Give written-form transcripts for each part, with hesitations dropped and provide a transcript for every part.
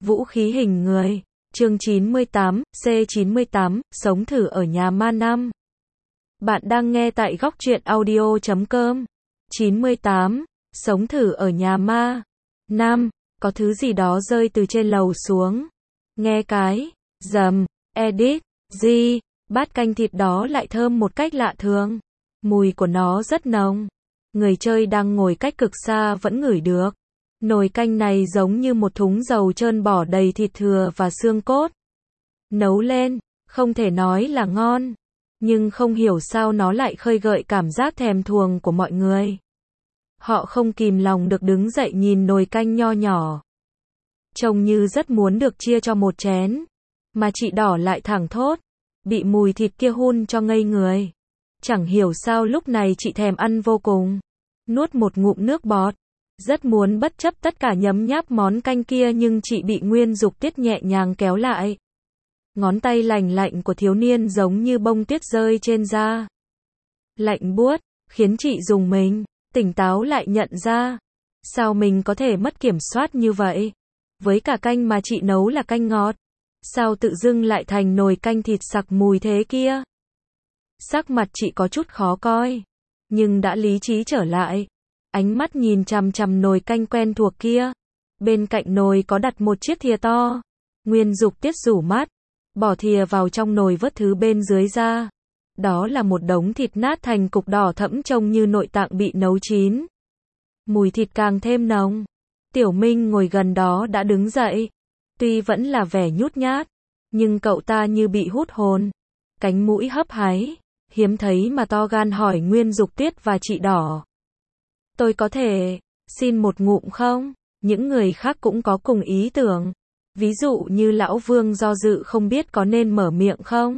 Vũ khí hình người. Chương 98, C98, sống thử ở nhà ma năm. Bạn đang nghe tại góc truyện audio.com. 98, sống thử ở nhà ma. Năm, có thứ gì đó rơi từ trên lầu xuống. Nghe cái, rầm, edit, gì, bát canh thịt đó lại thơm một cách lạ thường. Mùi của nó rất nồng. Người chơi đang ngồi cách cực xa vẫn ngửi được. Nồi canh này giống như một thúng dầu trơn bỏ đầy thịt thừa và xương cốt. Nấu lên, không thể nói là ngon, nhưng không hiểu sao nó lại khơi gợi cảm giác thèm thuồng của mọi người. Họ không kìm lòng được đứng dậy nhìn nồi canh nho nhỏ. Trông như rất muốn được chia cho một chén, mà chị Đỏ lại thẳng thốt, bị mùi thịt kia hun cho ngây người. Chẳng hiểu sao lúc này chị thèm ăn vô cùng. Nuốt một ngụm nước bọt. Rất muốn bất chấp tất cả nhấm nháp món canh kia nhưng chị bị Nguyên Dục Tiết nhẹ nhàng kéo lại. Ngón tay lành lạnh của thiếu niên giống như bông tuyết rơi trên da. Lạnh buốt, khiến chị rùng mình, tỉnh táo lại nhận ra. Sao mình có thể mất kiểm soát như vậy? Với cả canh mà chị nấu là canh ngọt. Sao tự dưng lại thành nồi canh thịt sặc mùi thế kia? Sắc mặt chị có chút khó coi, nhưng đã lý trí trở lại. Ánh mắt nhìn chằm chằm nồi canh quen thuộc kia. Bên cạnh nồi có đặt một chiếc thìa to. Nguyên Dục Tiết rủ mắt, bỏ thìa vào trong nồi vớt thứ bên dưới ra. Đó là một đống thịt nát thành cục đỏ thẫm trông như nội tạng bị nấu chín. Mùi thịt càng thêm nồng. Tiểu Minh ngồi gần đó đã đứng dậy. Tuy vẫn là vẻ nhút nhát, nhưng cậu ta như bị hút hồn. Cánh mũi hấp háy, hiếm thấy mà to gan hỏi Nguyên Dục Tiết và chị Đỏ. Tôi có thể xin một ngụm không? Những người khác cũng có cùng ý tưởng. Ví dụ như Lão Vương do dự không biết có nên mở miệng không?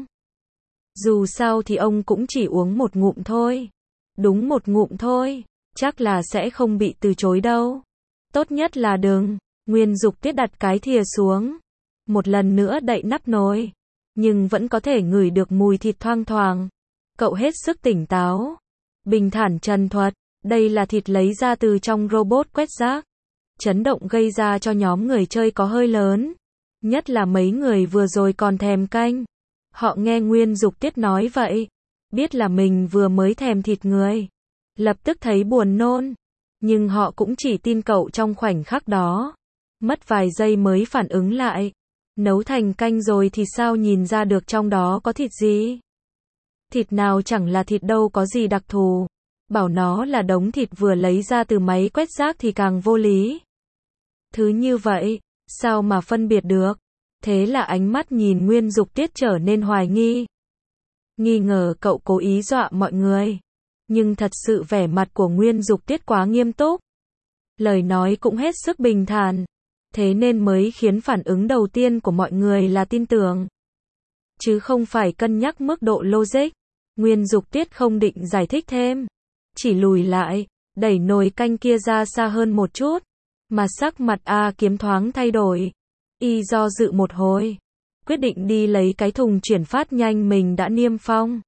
Dù sao thì ông cũng chỉ uống một ngụm thôi. Đúng một ngụm thôi, chắc là sẽ không bị từ chối đâu. Tốt nhất là đừng. Nguyên Dục Tiết đặt cái thìa xuống. Một lần nữa đậy nắp nồi. Nhưng vẫn có thể ngửi được mùi thịt thoang thoảng. Cậu hết sức tỉnh táo. Bình thản trần thuật. Đây là thịt lấy ra từ trong robot quét rác. Chấn động gây ra cho nhóm người chơi có hơi lớn. Nhất là mấy người vừa rồi còn thèm canh. Họ nghe Nguyên Dục Tiết nói vậy. Biết là mình vừa mới thèm thịt người. Lập tức thấy buồn nôn. Nhưng họ cũng chỉ tin cậu trong khoảnh khắc đó. Mất vài giây mới phản ứng lại. Nấu thành canh rồi thì sao nhìn ra được trong đó có thịt gì? Thịt nào chẳng là thịt đâu có gì đặc thù. Bảo nó là đống thịt vừa lấy ra từ máy quét rác thì càng vô lý. Thứ như vậy, sao mà phân biệt được? Thế là ánh mắt nhìn Nguyên Dục Tiết trở nên hoài nghi. Nghi ngờ cậu cố ý dọa mọi người. Nhưng thật sự vẻ mặt của Nguyên Dục Tiết quá nghiêm túc. Lời nói cũng hết sức bình thản. Thế nên mới khiến phản ứng đầu tiên của mọi người là tin tưởng. Chứ không phải cân nhắc mức độ logic. Nguyên Dục Tiết không định giải thích thêm. Chỉ lùi lại, đẩy nồi canh kia ra xa hơn một chút. Mà sắc mặt A Kiếm thoáng thay đổi. Y do dự một hồi. Quyết định đi lấy cái thùng chuyển phát nhanh mình đã niêm phong.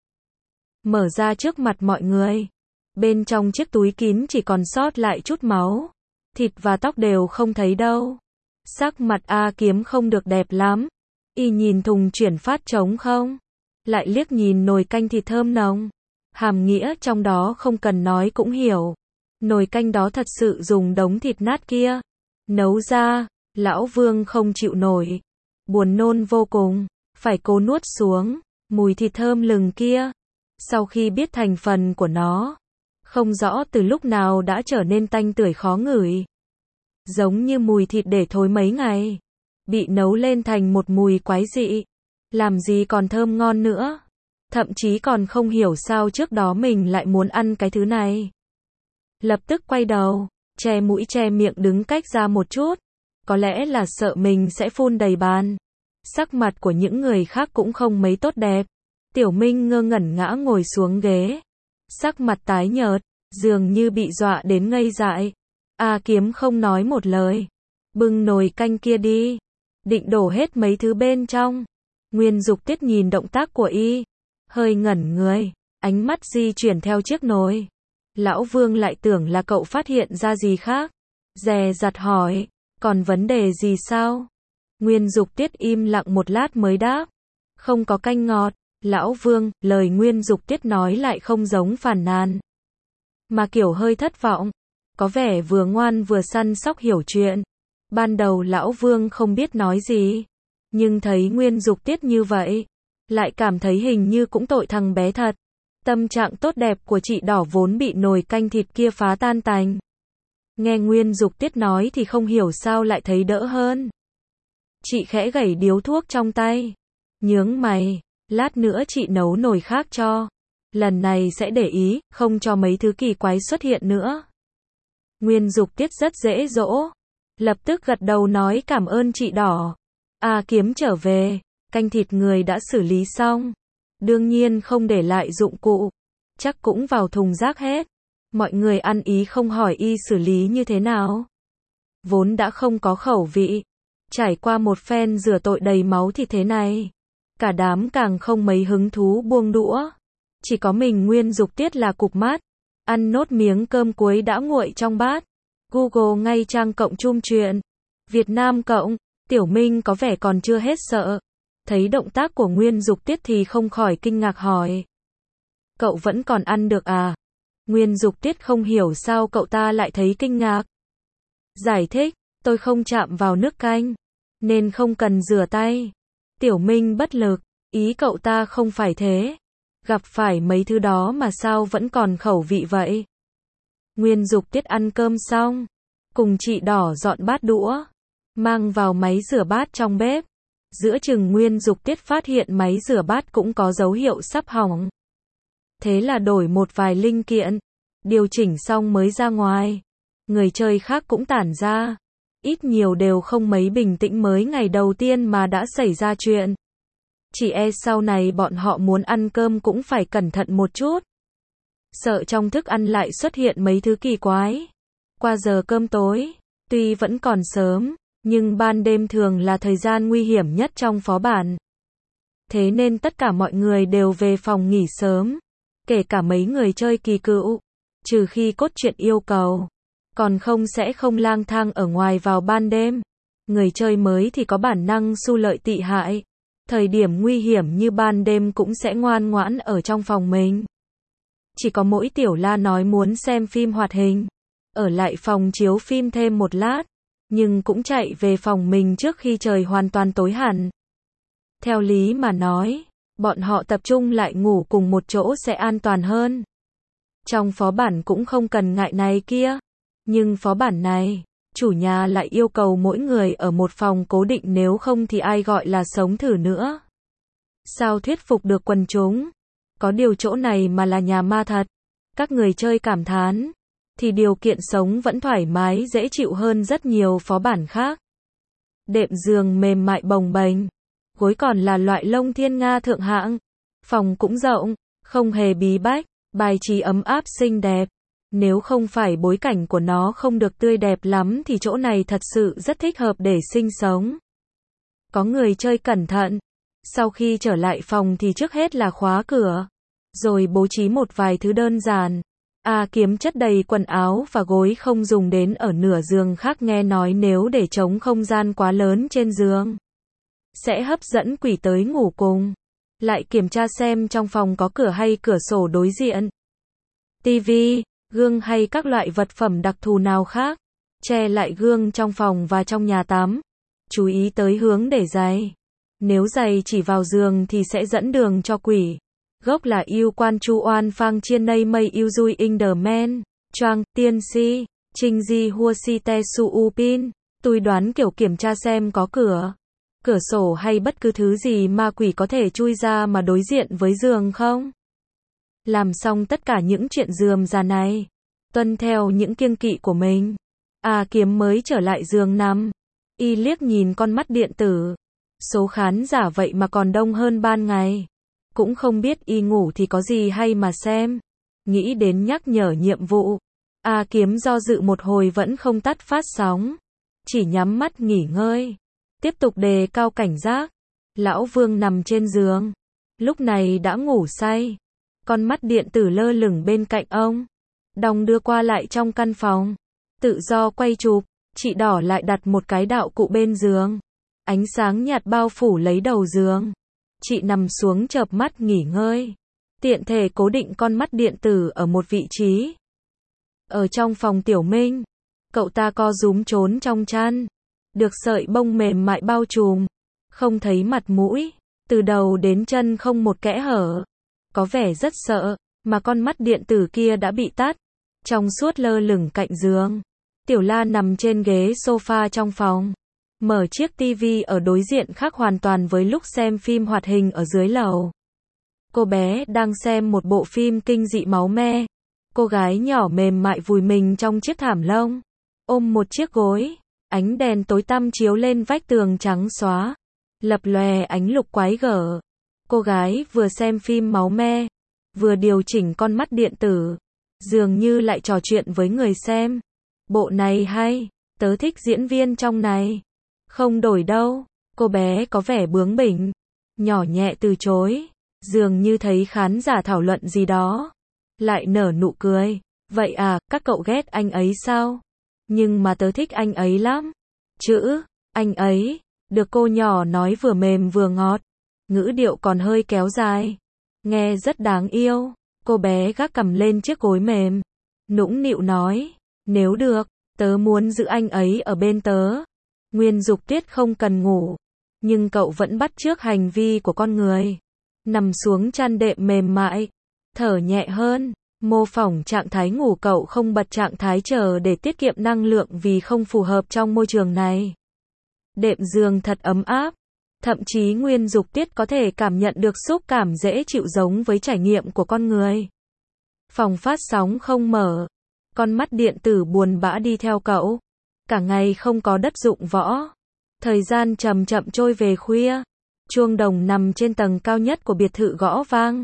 Mở ra trước mặt mọi người. Bên trong chiếc túi kín chỉ còn sót lại chút máu. Thịt và tóc đều không thấy đâu. Sắc mặt A Kiếm không được đẹp lắm. Y nhìn thùng chuyển phát trống không. Lại liếc nhìn nồi canh thịt thơm nồng. Hàm nghĩa trong đó không cần nói cũng hiểu. Nồi canh đó thật sự dùng đống thịt nát kia nấu ra. Lão Vương không chịu nổi. Buồn nôn vô cùng. Phải cố nuốt xuống. Mùi thịt thơm lừng kia. Sau khi biết thành phần của nó. Không rõ từ lúc nào đã trở nên tanh tưởi khó ngửi. Giống như mùi thịt để thối mấy ngày. Bị nấu lên thành một mùi quái dị. Làm gì còn thơm ngon nữa. Thậm chí còn không hiểu sao trước đó mình lại muốn ăn cái thứ này. Lập tức quay đầu, che mũi che miệng đứng cách ra một chút. Có lẽ là sợ mình sẽ phun đầy bàn. Sắc mặt của những người khác cũng không mấy tốt đẹp. Tiểu Minh ngơ ngẩn ngã ngồi xuống ghế. Sắc mặt tái nhợt, dường như bị dọa đến ngây dại. A Kiếm không nói một lời. Bưng nồi canh kia đi. Định đổ hết mấy thứ bên trong. Nguyên Dục Tiết nhìn động tác của y. Hơi ngẩn người. Ánh mắt di chuyển theo chiếc nồi. Lão Vương lại tưởng là cậu phát hiện ra gì khác. Dè dặt hỏi. Còn vấn đề gì sao? Nguyên Dục Tiết im lặng một lát mới đáp. Không có canh ngọt. Lão Vương, lời Nguyên Dục Tiết nói lại không giống phàn nàn, mà kiểu hơi thất vọng. Có vẻ vừa ngoan vừa săn sóc hiểu chuyện. Ban đầu Lão Vương không biết nói gì, nhưng thấy Nguyên Dục Tiết như vậy, lại cảm thấy hình như cũng tội thằng bé thật. Tâm trạng tốt đẹp của chị Đỏ vốn bị nồi canh thịt kia phá tan tành. Nghe Nguyên Dục Tiết nói thì không hiểu sao lại thấy đỡ hơn. Chị khẽ gẩy điếu thuốc trong tay, nhướng mày, lát nữa chị nấu nồi khác cho. Lần này sẽ để ý, không cho mấy thứ kỳ quái xuất hiện nữa. Nguyên Dục Tiết rất dễ dỗ, lập tức gật đầu nói cảm ơn chị Đỏ. Kiếm trở về, canh thịt người đã xử lý xong. Đương nhiên không để lại dụng cụ, chắc cũng vào thùng rác hết. Mọi người ăn ý không hỏi y xử lý như thế nào. Vốn đã không có khẩu vị, trải qua một phen rửa tội đầy máu thì thế này, cả đám càng không mấy hứng thú buông đũa. Chỉ có mình Nguyên Dục Tiết là cụp mắt, ăn nốt miếng cơm cuối đã nguội trong bát. Google ngay trang cộng chung chuyện Việt Nam cộng, Tiểu Minh có vẻ còn chưa hết sợ. Thấy động tác của Nguyên Dục Tiết thì không khỏi kinh ngạc hỏi. Cậu vẫn còn ăn được à? Nguyên Dục Tiết không hiểu sao cậu ta lại thấy kinh ngạc. Giải thích, tôi không chạm vào nước canh, nên không cần rửa tay. Tiểu Minh bất lực, ý cậu ta không phải thế. Gặp phải mấy thứ đó mà sao vẫn còn khẩu vị vậy? Nguyên Dục Tiết ăn cơm xong, cùng chị Đỏ dọn bát đũa, mang vào máy rửa bát trong bếp. Giữa chừng Nguyên Dục Tiết phát hiện máy rửa bát cũng có dấu hiệu sắp hỏng. Thế là đổi một vài linh kiện, điều chỉnh xong mới ra ngoài. Người chơi khác cũng tản ra, ít nhiều đều không mấy bình tĩnh mới ngày đầu tiên mà đã xảy ra chuyện. Chỉ sau này bọn họ muốn ăn cơm cũng phải cẩn thận một chút. Sợ trong thức ăn lại xuất hiện mấy thứ kỳ quái. Qua giờ cơm tối, tuy vẫn còn sớm, nhưng ban đêm thường là thời gian nguy hiểm nhất trong phó bản. Thế nên tất cả mọi người đều về phòng nghỉ sớm, kể cả mấy người chơi kỳ cựu, trừ khi cốt truyện yêu cầu, còn không sẽ không lang thang ở ngoài vào ban đêm. Người chơi mới thì có bản năng xu lợi tị hại, thời điểm nguy hiểm như ban đêm cũng sẽ ngoan ngoãn ở trong phòng mình. Chỉ có mỗi Tiểu La nói muốn xem phim hoạt hình, ở lại phòng chiếu phim thêm một lát, nhưng cũng chạy về phòng mình trước khi trời hoàn toàn tối hẳn. Theo lý mà nói, bọn họ tập trung lại ngủ cùng một chỗ sẽ an toàn hơn. Trong phó bản cũng không cần ngại này kia, nhưng phó bản này, chủ nhà lại yêu cầu mỗi người ở một phòng cố định, nếu không thì ai gọi là sống thử nữa. Sao thuyết phục được quần chúng? Có điều chỗ này mà là nhà ma thật. Các người chơi cảm thán, thì điều kiện sống vẫn thoải mái dễ chịu hơn rất nhiều phó bản khác. Đệm giường mềm mại bồng bềnh, gối còn là loại lông thiên nga thượng hạng. Phòng cũng rộng, không hề bí bách, bài trí ấm áp xinh đẹp. Nếu không phải bối cảnh của nó không được tươi đẹp lắm thì chỗ này thật sự rất thích hợp để sinh sống. Có người chơi cẩn thận, sau khi trở lại phòng thì trước hết là khóa cửa, rồi bố trí một vài thứ đơn giản. Kiếm chất đầy quần áo và gối không dùng đến ở nửa giường khác, nghe nói nếu để trống không gian quá lớn trên giường, sẽ hấp dẫn quỷ tới ngủ cùng. Lại kiểm tra xem trong phòng có cửa hay cửa sổ đối diện, tivi, gương hay các loại vật phẩm đặc thù nào khác. Che lại gương trong phòng và trong nhà tắm. Chú ý tới hướng để giày. Nếu giày chỉ vào giường thì sẽ dẫn đường cho quỷ. Gốc là yêu quan chu oan phang chiên nay mây yêu dui in the man. Choang, tiên si, trinh di hua si te su upin. Tôi đoán kiểu kiểm tra xem có cửa sổ hay bất cứ thứ gì ma quỷ có thể chui ra mà đối diện với giường không. Làm xong tất cả những chuyện rườm rà này, tuân theo những kiêng kỵ của mình, Kiếm mới trở lại giường nằm. Y liếc nhìn con mắt điện tử. Số khán giả vậy mà còn đông hơn ban ngày. Cũng không biết y ngủ thì có gì hay mà xem. Nghĩ đến nhắc nhở nhiệm vụ, Kiếm do dự một hồi vẫn không tắt phát sóng, chỉ nhắm mắt nghỉ ngơi, tiếp tục đề cao cảnh giác. Lão Vương nằm trên giường, lúc này đã ngủ say. Con mắt điện tử lơ lửng bên cạnh ông, đong đưa qua lại trong căn phòng, tự do quay chụp. Chị Đỏ lại đặt một cái đạo cụ bên giường. Ánh sáng nhạt bao phủ lấy đầu giường. Chị nằm xuống chợp mắt nghỉ ngơi. Tiện thể cố định con mắt điện tử ở một vị trí. Ở trong phòng Tiểu Minh, cậu ta co rúm trốn trong chăn. Được sợi bông mềm mại bao trùm. Không thấy mặt mũi. Từ đầu đến chân không một kẽ hở. Có vẻ rất sợ, mà con mắt điện tử kia đã bị tắt. Trong suốt lơ lửng cạnh giường. Tiểu La nằm trên ghế sofa trong phòng. Mở chiếc tivi ở đối diện khác hoàn toàn với lúc xem phim hoạt hình ở dưới lầu. Cô bé đang xem một bộ phim kinh dị máu me. Cô gái nhỏ mềm mại vùi mình trong chiếc thảm lông. Ôm một chiếc gối. Ánh đèn tối tăm chiếu lên vách tường trắng xóa. Lập lòe ánh lục quái gở. Cô gái vừa xem phim máu me. Vừa điều chỉnh con mắt điện tử. Dường như lại trò chuyện với người xem. Bộ này hay. Tớ thích diễn viên trong này. Không đổi đâu. Cô bé có vẻ bướng bỉnh. Nhỏ nhẹ từ chối. Dường như thấy khán giả thảo luận gì đó. Lại nở nụ cười. Vậy à, các cậu ghét anh ấy sao? Nhưng mà tớ thích anh ấy lắm. Chữ, anh ấy. Được cô nhỏ nói vừa mềm vừa ngọt. Ngữ điệu còn hơi kéo dài. Nghe rất đáng yêu. Cô bé gác cằm lên chiếc gối mềm. Nũng nịu nói. Nếu được, tớ muốn giữ anh ấy ở bên tớ. Nguyên Dục Tuyết không cần ngủ. Nhưng cậu vẫn bắt chước hành vi của con người. Nằm xuống chăn đệm mềm mại. Thở nhẹ hơn. Mô phỏng trạng thái ngủ, cậu không bật trạng thái chờ để tiết kiệm năng lượng vì không phù hợp trong môi trường này. Đệm giường thật ấm áp. Thậm chí Nguyên Dục Tuyết có thể cảm nhận được xúc cảm dễ chịu giống với trải nghiệm của con người. Phòng phát sóng không mở. Con mắt điện tử buồn bã đi theo cậu. Cả ngày không có đất dụng võ. Thời gian chậm chậm trôi về khuya. Chuông đồng nằm trên tầng cao nhất của biệt thự gõ vang.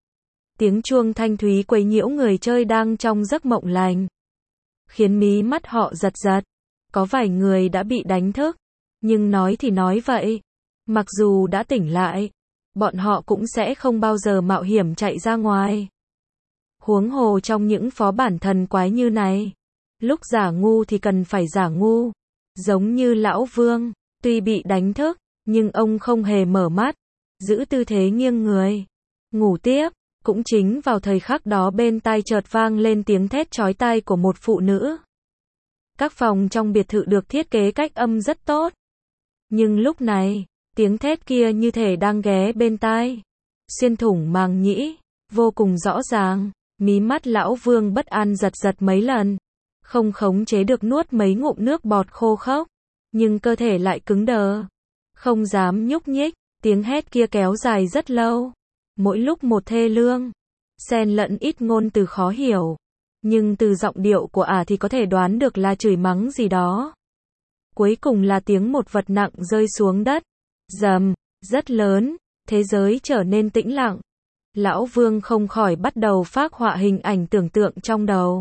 Tiếng chuông thanh thúy quấy nhiễu người chơi đang trong giấc mộng lành. Khiến mí mắt họ giật giật. Có vài người đã bị đánh thức. Nhưng nói thì nói vậy. Mặc dù đã tỉnh lại, bọn họ cũng sẽ không bao giờ mạo hiểm chạy ra ngoài. Huống hồ trong những phó bản thần quái như này. Lúc giả ngu thì cần phải giả ngu. Giống như Lão Vương, tuy bị đánh thức, nhưng ông không hề mở mắt. Giữ tư thế nghiêng người. Ngủ tiếp. Cũng chính vào thời khắc đó bên tai chợt vang lên tiếng thét chói tai của một phụ nữ. Các phòng trong biệt thự được thiết kế cách âm rất tốt. Nhưng lúc này, tiếng thét kia như thể đang ghé bên tai. Xuyên thủng màng nhĩ. Vô cùng rõ ràng. Mí mắt Lão Vương bất an giật giật mấy lần. Không khống chế được nuốt mấy ngụm nước bọt khô khốc. Nhưng cơ thể lại cứng đờ. Không dám nhúc nhích. Tiếng hét kia kéo dài rất lâu. Mỗi lúc một thê lương. Xen lẫn ít ngôn từ khó hiểu. Nhưng từ giọng điệu của thì có thể đoán được là chửi mắng gì đó. Cuối cùng là tiếng một vật nặng rơi xuống đất. Rầm, rất lớn. Thế giới trở nên tĩnh lặng. Lão Vương không khỏi bắt đầu phác họa hình ảnh tưởng tượng trong đầu.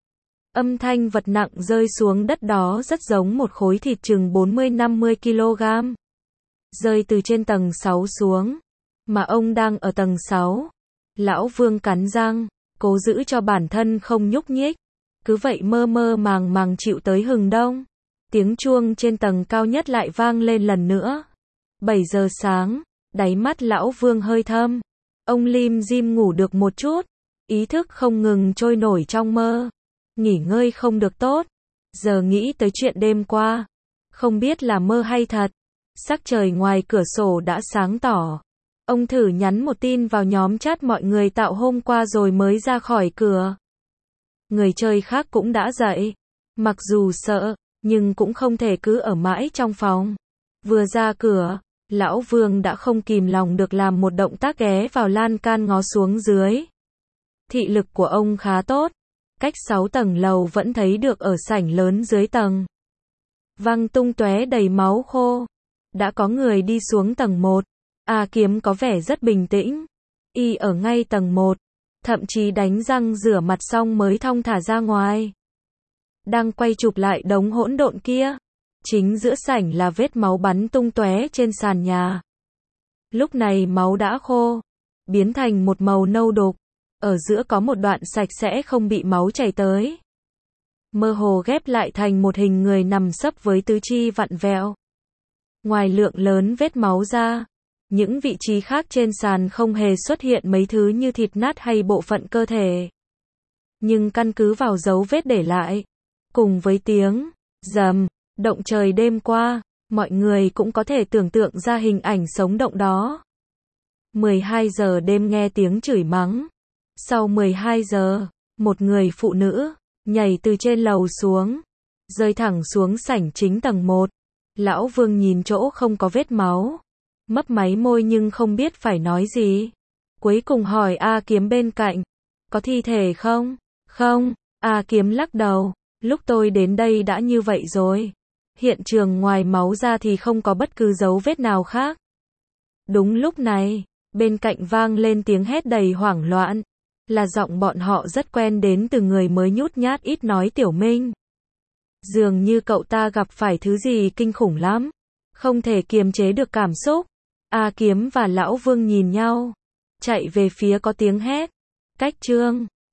Âm thanh vật nặng rơi xuống đất đó rất giống một khối thịt chừng 40-50 kg. Rơi từ trên tầng 6 xuống. Mà ông đang ở tầng 6. Lão Vương cắn răng, cố giữ cho bản thân không nhúc nhích. Cứ vậy mơ mơ màng màng chịu tới hừng đông. Tiếng chuông trên tầng cao nhất lại vang lên lần nữa. 7 giờ sáng, đáy mắt Lão Vương hơi thâm. Ông lim dim ngủ được một chút. Ý thức không ngừng trôi nổi trong mơ. Nghỉ ngơi không được tốt. Giờ nghĩ tới chuyện đêm qua. Không biết là mơ hay thật. Sắc trời ngoài cửa sổ đã sáng tỏ. Ông thử nhắn một tin vào nhóm chat mọi người tạo hôm qua rồi mới ra khỏi cửa. Người chơi khác cũng đã dậy. Mặc dù sợ, nhưng cũng không thể cứ ở mãi trong phòng. Vừa ra cửa, Lão Vương đã không kìm lòng được làm một động tác ghé vào lan can ngó xuống dưới. Thị lực của ông khá tốt. Cách 6 tầng lầu vẫn thấy được ở sảnh lớn dưới tầng. Văng tung tóe đầy máu khô. Đã có người đi xuống tầng 1. Kiếm có vẻ rất bình tĩnh. Y ở ngay tầng 1. Thậm chí đánh răng rửa mặt xong mới thong thả ra ngoài. Đang quay chụp lại đống hỗn độn kia. Chính giữa sảnh là vết máu bắn tung tóe trên sàn nhà. Lúc này máu đã khô. Biến thành một màu nâu đục. Ở giữa có một đoạn sạch sẽ không bị máu chảy tới. Mơ hồ ghép lại thành một hình người nằm sấp với tứ chi vặn vẹo. Ngoài lượng lớn vết máu ra, những vị trí khác trên sàn không hề xuất hiện mấy thứ như thịt nát hay bộ phận cơ thể. Nhưng căn cứ vào dấu vết để lại, cùng với tiếng rầm động trời đêm qua, mọi người cũng có thể tưởng tượng ra hình ảnh sống động đó. 12 giờ đêm nghe tiếng chửi mắng. Sau 12 giờ, một người phụ nữ nhảy từ trên lầu xuống, rơi thẳng xuống sảnh chính tầng 1. Lão Vương nhìn chỗ không có vết máu, mấp máy môi nhưng không biết phải nói gì. Cuối cùng hỏi A Kiếm bên cạnh, có thi thể không? Không, A Kiếm lắc đầu, lúc tôi đến đây đã như vậy rồi. Hiện trường ngoài máu ra thì không có bất cứ dấu vết nào khác. Đúng lúc này, bên cạnh vang lên tiếng hét đầy hoảng loạn, là giọng bọn họ rất quen đến từ người mới nhút nhát ít nói Tiểu Minh. Dường như cậu ta gặp phải thứ gì kinh khủng lắm, không thể kiềm chế được cảm xúc. A Kiếm và Lão Vương nhìn nhau, chạy về phía có tiếng hét. Cách Trương